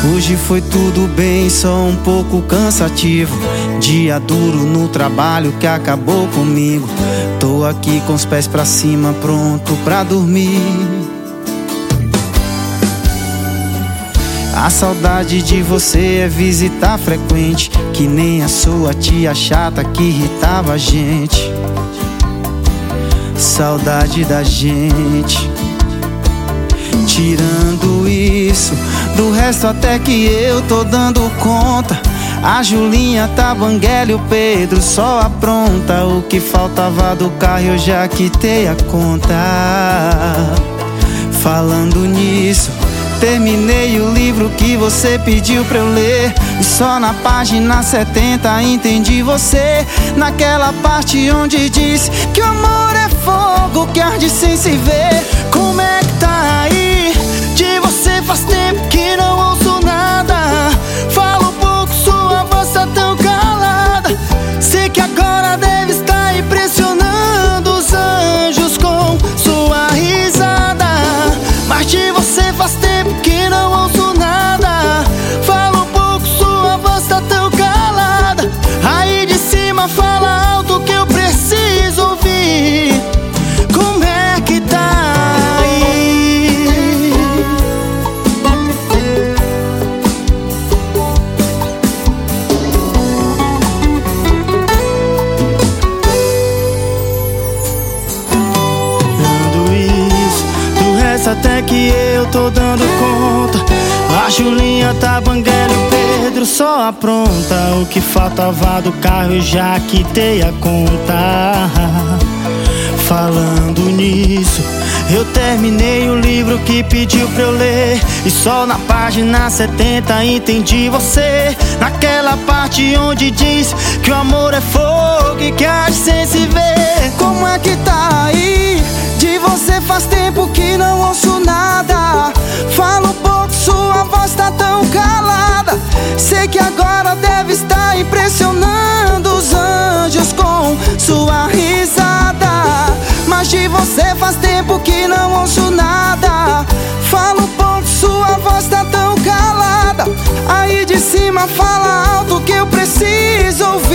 Hoje foi tudo bem, só um pouco cansativo. Dia duro no trabalho que acabou comigo. Tô aqui com os pés pra cima, pronto pra dormir. A saudade de você é visita frequente, que nem a sua tia chata que irritava a gente. Saudade da gente. Tirando isso, do resto até que eu tô dando conta. A Julinha tá banguela e o Pedro só apronta. O que faltava do carro eu já quitei a conta. Falando nisso, terminei o livro que você pediu pra eu ler, e só na página 70 entendi você. Naquela parte onde diz que o amor é fogo que arde sem se ver. Como é que tá aí? De você faz tempo que não ouço nada. Fala um pouco, sua voz tá tão calada. Sei que agora deve estar impressionando os anjos com sua risada. Mas de você faz tempo que não ouço nada. Fala um pouco, sua voz tá tão calada. Aí de cima fala alto que eu preciso ouvir. Como é que tá aí? Dando isso, do resto até que eu tô dando conta. A Julinha tá banguela e o Pedro só apronta. O que faltava do carro eu já quitei a conta. Falando nisso, eu terminei o livro que pediu pra eu ler, e só na página 70 entendi você. Naquela parte onde diz que o amor é fogo e que arde sem se ver. Como é que tá aí? De você faz tempo que não ouço nada. Fala um pouco, sua voz tá tão calada. Sei que agora deve estar impressionando os anjos com sua risada. Mas de você faz tempo que não ouço nada. Fala um pouco, sua voz tá tão calada. Aí de cima fala alto que eu preciso ouvir.